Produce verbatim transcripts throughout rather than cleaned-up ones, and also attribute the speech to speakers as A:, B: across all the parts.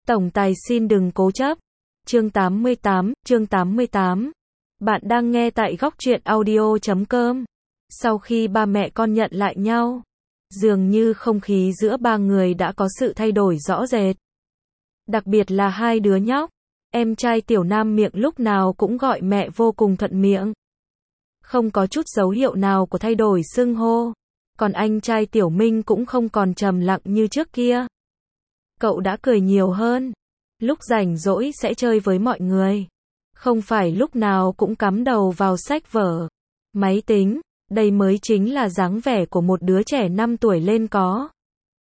A: Tổng tài xin đừng cố chấp. Chương tám mươi tám, chương tám mươi tám. Bạn đang nghe tại góc truyện audio chấm com. Sau khi ba mẹ con nhận lại nhau, dường như không khí giữa ba người đã có sự thay đổi rõ rệt. Đặc biệt là hai đứa nhóc. Em trai Tiểu Nam miệng lúc nào cũng gọi mẹ vô cùng thuận miệng. Không có chút dấu hiệu nào của thay đổi xưng hô. Còn anh trai Tiểu Minh cũng không còn trầm lặng như trước kia. Cậu đã cười nhiều hơn. Lúc rảnh rỗi sẽ chơi với mọi người. Không phải lúc nào cũng cắm đầu vào sách vở, máy tính. Đây mới chính là dáng vẻ của một đứa trẻ năm tuổi lên có.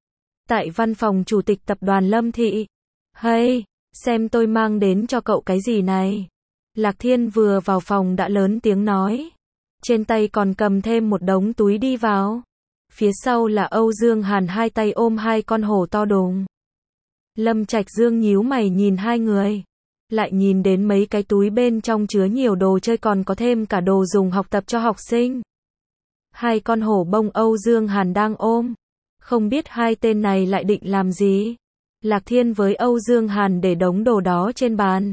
A: Tại văn phòng chủ tịch tập đoàn Lâm Thị. Hey, xem tôi mang đến cho cậu cái gì này. Lạc Thiên vừa vào phòng đã lớn tiếng nói. Trên tay còn cầm thêm một đống túi đi vào. Phía sau là Âu Dương Hàn hai tay ôm hai con hổ to đùng. Lâm Trạch Dương nhíu mày nhìn hai người. Lại nhìn đến mấy cái túi bên trong chứa nhiều đồ chơi, còn có thêm cả đồ dùng học tập cho học sinh. Hai con hổ bông Âu Dương Hàn đang ôm. Không biết hai tên này lại định làm gì. Lạc Thiên với Âu Dương Hàn để đống đồ đó trên bàn.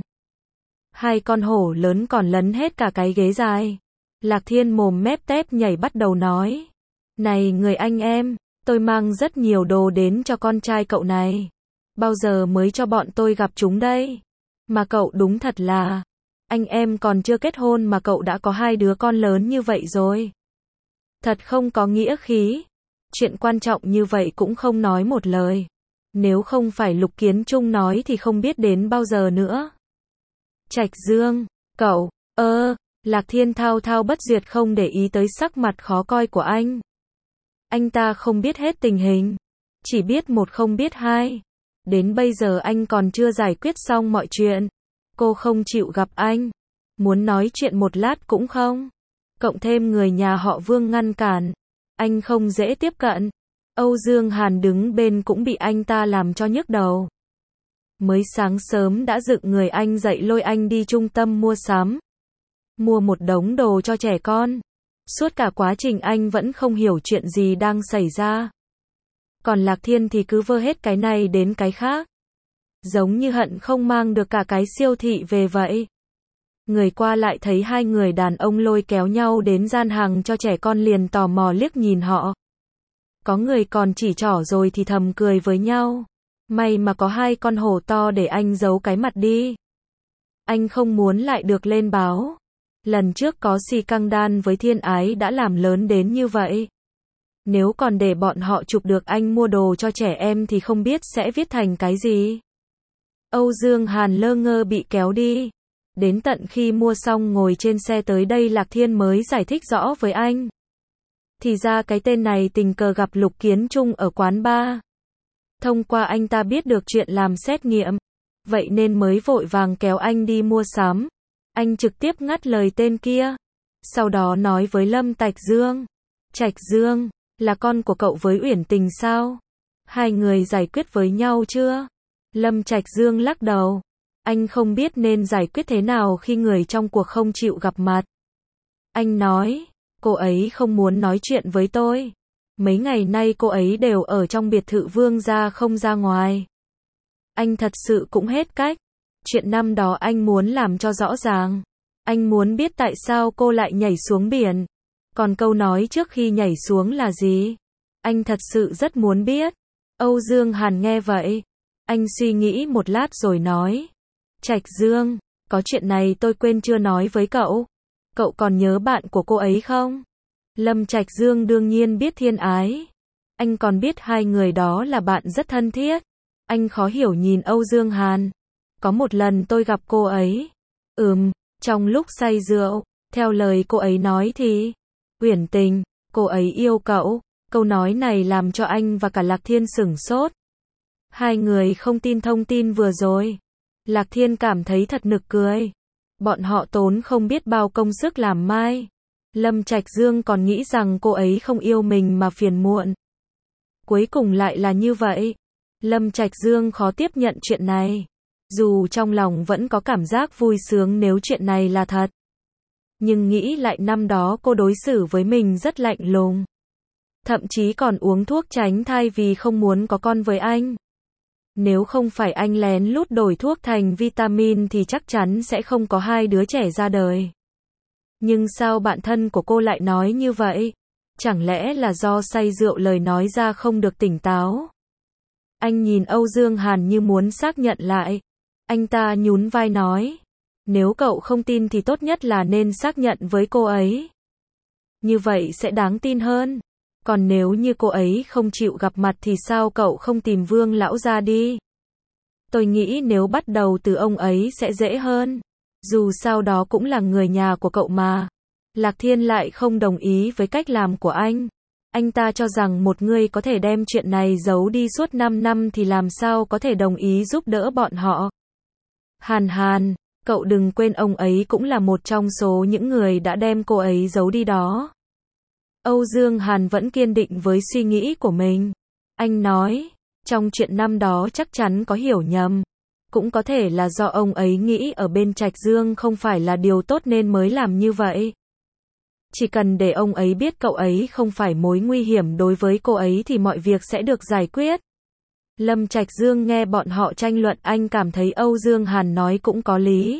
A: Hai con hổ lớn còn lấn hết cả cái ghế dài. Lạc Thiên mồm mép tép nhảy bắt đầu nói. Này người anh em, tôi mang rất nhiều đồ đến cho con trai cậu này. Bao giờ mới cho bọn tôi gặp chúng đây? Mà cậu đúng thật là, anh em còn chưa kết hôn mà cậu đã có hai đứa con lớn như vậy rồi. Thật không có nghĩa khí. Chuyện quan trọng như vậy cũng không nói một lời. Nếu không phải Lục Kiến Trung nói thì không biết đến bao giờ nữa. Trạch Dương, cậu, ơ, Lạc Thiên thao thao bất duyệt không để ý tới sắc mặt khó coi của anh. Anh ta không biết hết tình hình. Chỉ biết một không biết hai. Đến bây giờ anh còn chưa giải quyết xong mọi chuyện. Cô không chịu gặp anh. Muốn nói chuyện một lát cũng không. Cộng thêm người nhà họ Vương ngăn cản. Anh không dễ tiếp cận. Âu Dương Hàn đứng bên cũng bị anh ta làm cho nhức đầu. Mới sáng sớm đã dựng người anh dậy lôi anh đi trung tâm mua sắm. Mua một đống đồ cho trẻ con. Suốt cả quá trình anh vẫn không hiểu chuyện gì đang xảy ra. Còn Lạc Thiên thì cứ vơ hết cái này đến cái khác. Giống như hận không mang được cả cái siêu thị về vậy. Người qua lại thấy hai người đàn ông lôi kéo nhau đến gian hàng cho trẻ con liền tò mò liếc nhìn họ. Có người còn chỉ trỏ rồi thì thầm cười với nhau. May mà có hai con hổ to để anh giấu cái mặt đi. Anh không muốn lại được lên báo. Lần trước có Si Căng Đan với Thiên Ái đã làm lớn đến như vậy. Nếu còn để bọn họ chụp được anh mua đồ cho trẻ em thì không biết sẽ viết thành cái gì. Âu Dương Hàn lơ ngơ bị kéo đi. Đến tận khi mua xong ngồi trên xe tới đây Lạc Thiên mới giải thích rõ với anh. Thì ra cái tên này tình cờ gặp Lục Kiến Trung ở quán bar. Thông qua anh ta biết được chuyện làm xét nghiệm. Vậy nên mới vội vàng kéo anh đi mua sắm. Anh trực tiếp ngắt lời tên kia. Sau đó nói với Lâm Trạch Dương. Trạch Dương, là con của cậu với Uyển Tình sao? Hai người giải quyết với nhau chưa? Lâm Trạch Dương lắc đầu. Anh không biết nên giải quyết thế nào khi người trong cuộc không chịu gặp mặt. Anh nói, cô ấy không muốn nói chuyện với tôi. Mấy ngày nay cô ấy đều ở trong biệt thự Vương gia không ra ngoài. Anh thật sự cũng hết cách. Chuyện năm đó anh muốn làm cho rõ ràng. Anh muốn biết tại sao cô lại nhảy xuống biển. Còn câu nói trước khi nhảy xuống là gì? Anh thật sự rất muốn biết. Âu Dương Hàn nghe vậy. Anh suy nghĩ một lát rồi nói. Trạch Dương, có chuyện này tôi quên chưa nói với cậu. Cậu còn nhớ bạn của cô ấy không? Lâm Trạch Dương đương nhiên biết Thiên Ái. Anh còn biết hai người đó là bạn rất thân thiết. Anh khó hiểu nhìn Âu Dương Hàn. Có một lần tôi gặp cô ấy. Ừm, trong lúc say rượu, theo lời cô ấy nói thì, Uyển Tình, cô ấy yêu cậu. Câu nói này làm cho anh và cả Lạc Thiên sửng sốt. Hai người không tin thông tin vừa rồi. Lạc Thiên cảm thấy thật nực cười. Bọn họ tốn không biết bao công sức làm mai. Lâm Trạch Dương còn nghĩ rằng cô ấy không yêu mình mà phiền muộn. Cuối cùng lại là như vậy. Lâm Trạch Dương khó tiếp nhận chuyện này. Dù trong lòng vẫn có cảm giác vui sướng nếu chuyện này là thật. Nhưng nghĩ lại năm đó cô đối xử với mình rất lạnh lùng. Thậm chí còn uống thuốc tránh thai vì không muốn có con với anh. Nếu không phải anh lén lút đổi thuốc thành vitamin thì chắc chắn sẽ không có hai đứa trẻ ra đời. Nhưng sao bạn thân của cô lại nói như vậy? Chẳng lẽ là do say rượu lời nói ra không được tỉnh táo? Anh nhìn Âu Dương Hàn như muốn xác nhận lại. Anh ta nhún vai nói. Nếu cậu không tin thì tốt nhất là nên xác nhận với cô ấy. Như vậy sẽ đáng tin hơn. Còn nếu như cô ấy không chịu gặp mặt thì sao cậu không tìm Vương lão ra đi? Tôi nghĩ nếu bắt đầu từ ông ấy sẽ dễ hơn. Dù sao đó cũng là người nhà của cậu mà. Lạc Thiên lại không đồng ý với cách làm của anh. Anh ta cho rằng một người có thể đem chuyện này giấu đi suốt năm năm thì làm sao có thể đồng ý giúp đỡ bọn họ. Hàn Hàn, cậu đừng quên ông ấy cũng là một trong số những người đã đem cô ấy giấu đi đó. Âu Dương Hàn vẫn kiên định với suy nghĩ của mình. Anh nói, trong chuyện năm đó chắc chắn có hiểu nhầm. Cũng có thể là do ông ấy nghĩ ở bên Trạch Dương không phải là điều tốt nên mới làm như vậy. Chỉ cần để ông ấy biết cậu ấy không phải mối nguy hiểm đối với cô ấy thì mọi việc sẽ được giải quyết. Lâm Trạch Dương nghe bọn họ tranh luận, anh cảm thấy Âu Dương Hàn nói cũng có lý.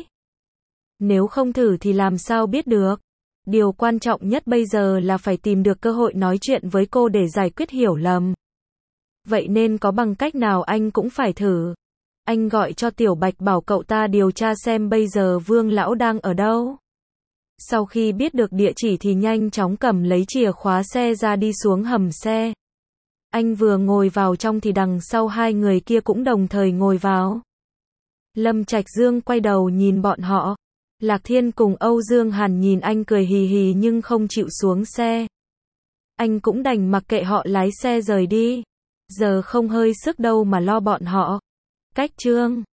A: Nếu không thử thì làm sao biết được. Điều quan trọng nhất bây giờ là phải tìm được cơ hội nói chuyện với cô để giải quyết hiểu lầm. Vậy nên có bằng cách nào anh cũng phải thử. Anh gọi cho Tiểu Bạch bảo cậu ta điều tra xem bây giờ Vương lão đang ở đâu. Sau khi biết được địa chỉ thì nhanh chóng cầm lấy chìa khóa xe ra đi xuống hầm xe. Anh vừa ngồi vào trong thì đằng sau hai người kia cũng đồng thời ngồi vào. Lâm Trạch Dương quay đầu nhìn bọn họ. Lạc Thiên cùng Âu Dương Hàn nhìn anh cười hì hì nhưng không chịu xuống xe. Anh cũng đành mặc kệ họ lái xe rời đi. Giờ không hơi sức đâu mà lo bọn họ. Cách chương